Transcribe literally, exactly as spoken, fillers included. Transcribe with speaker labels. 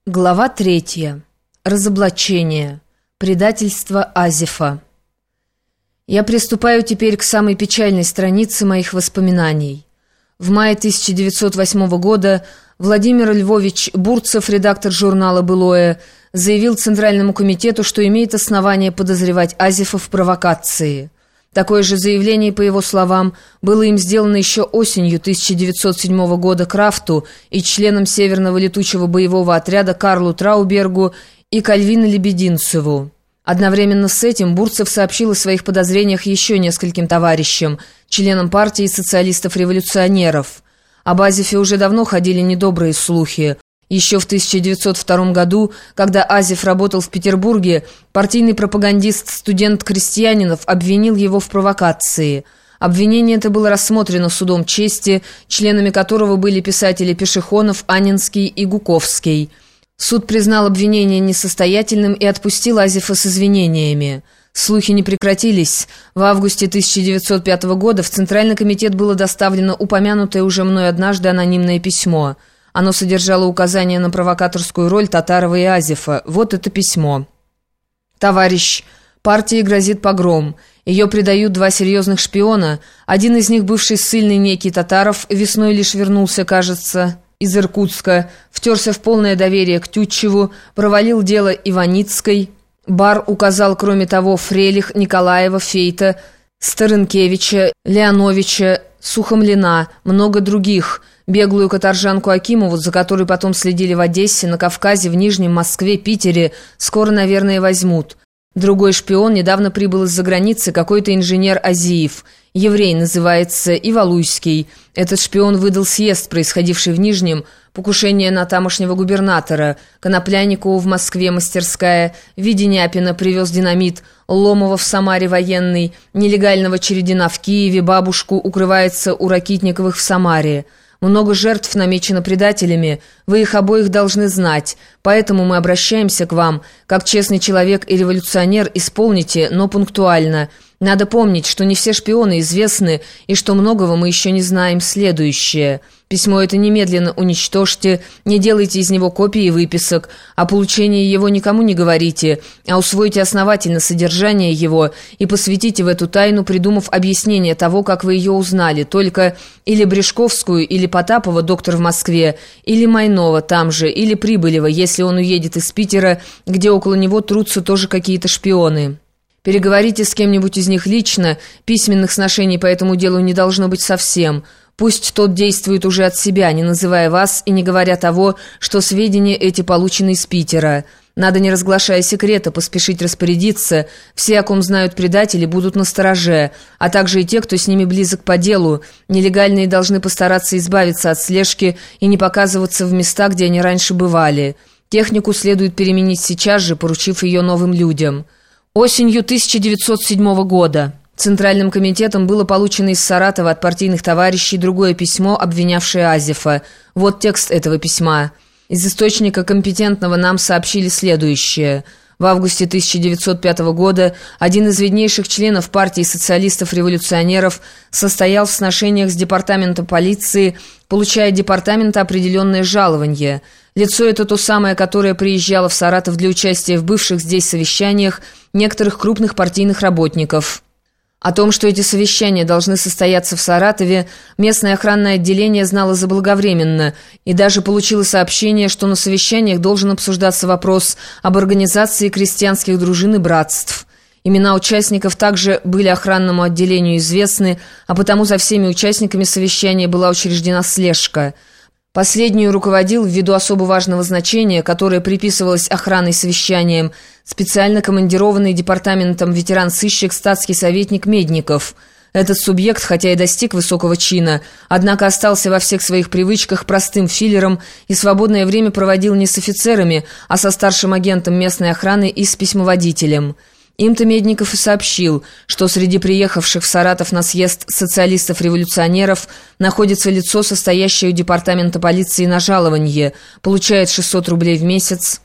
Speaker 1: Глава третья. Разоблачение. Предательство Азефа. Я приступаю теперь к самой печальной странице моих воспоминаний. В мае тысяча девятьсот восьмого года Владимир Львович Бурцев, редактор журнала «Былое», заявил Центральному комитету, что имеет основание подозревать Азефа в провокации. Такое же заявление, по его словам, было им сделано еще осенью тысяча девятьсот седьмого года Крафту и членам Северного летучего боевого отряда Карлу Траубергу и Кальвину Лебединцеву. Одновременно с этим Бурцев сообщил о своих подозрениях еще нескольким товарищам, членам партии социалистов-революционеров. Об Азефе уже давно ходили недобрые слухи. Еще в тысяча девятьсот втором году, когда Азеф работал в Петербурге, партийный пропагандист студент Крестьянинов обвинил его в провокации. Обвинение это было рассмотрено судом чести, членами которого были писатели Пешехонов, Анненский и Гуковский. Суд признал обвинение несостоятельным и отпустил Азефа с извинениями. Слухи не прекратились. В августе тысяча девятьсот пятого года в Центральный комитет было доставлено упомянутое уже мной однажды анонимное письмо. Оно содержало указание на провокаторскую роль Татарова и Азефа. Вот это письмо. «Товарищ, партии грозит погром. Ее предают два серьезных шпиона. Один из них, бывший ссыльный некий Татаров, весной лишь вернулся, кажется, из Иркутска, втерся в полное доверие к Тютчеву, провалил дело Иваницкой. Бар указал, кроме того, Фрелих, Николаева, Фейта, Старынкевича, Леоновича, Сухомлина, много других». Беглую каторжанку Акимову, за которой потом следили в Одессе, на Кавказе, в Нижнем, Москве, Питере, скоро, наверное, возьмут. Другой шпион недавно прибыл из-за границы, какой-то инженер Азиев. Еврей называется, и Валуйский. Этот шпион выдал съезд, происходивший в Нижнем, покушение на тамошнего губернатора. Конопляникову в Москве мастерская, Веденяпина привез динамит, Ломова в Самаре военный, нелегального Чередина в Киеве, бабушку укрывается у Ракитниковых в Самаре. Много жертв намечено предателями, вы их обоих должны знать, поэтому мы обращаемся к вам, как честный человек и революционер, исполните, но пунктуально. Надо помнить, что не все шпионы известны, и что многого мы еще не знаем. Следующее. Письмо это немедленно уничтожьте, не делайте из него копии выписок, о получении его никому не говорите, а усвойте основательно содержание его и посвятите в эту тайну, придумав объяснение того, как вы ее узнали, только или Брешковскую, или Потапова, доктор в Москве, или Майнова там же, или Прибылева, если он уедет из Питера, где около него трутся тоже какие-то шпионы. Переговорите с кем-нибудь из них лично, письменных сношений по этому делу не должно быть совсем. Пусть тот действует уже от себя, не называя вас и не говоря того, что сведения эти получены из Питера. Надо, не разглашая секрета, поспешить распорядиться. Все, о ком знают предатели, будут настороже, а также и те, кто с ними близок по делу. Нелегальные должны постараться избавиться от слежки и не показываться в места, где они раньше бывали. Технику следует переменить сейчас же, поручив ее новым людям». Осенью тысяча девятьсот седьмого года Центральным комитетом было получено из Саратова от партийных товарищей другое письмо, обвинявшее Азефа. Вот текст этого письма. Из источника компетентного нам сообщили следующее. В августе тысяча девятьсот пятого года один из виднейших членов партии социалистов-революционеров состоял в сношениях с департаментом полиции, получая от департамента определенное жалование. Лицо это то самое, которое приезжало в Саратов для участия в бывших здесь совещаниях некоторых крупных партийных работников. О том, что эти совещания должны состояться в Саратове, местное охранное отделение знало заблаговременно и даже получило сообщение, что на совещаниях должен обсуждаться вопрос об организации крестьянских дружин и братств. Имена участников также были охранному отделению известны, а потому за всеми участниками совещания была учреждена слежка. Последнюю руководил, ввиду особо важного значения, которое приписывалось охраной совещаниям, специально командированный департаментом ветеран-сыщик статский советник Медников. Этот субъект, хотя и достиг высокого чина, однако остался во всех своих привычках простым филлером и свободное время проводил не с офицерами, а со старшим агентом местной охраны и с письмоводителем. Им-то Медников и сообщил, что среди приехавших в Саратов на съезд социалистов-революционеров находится лицо, состоящее у департамента полиции на жалованье, получает шестьсот рублей в месяц,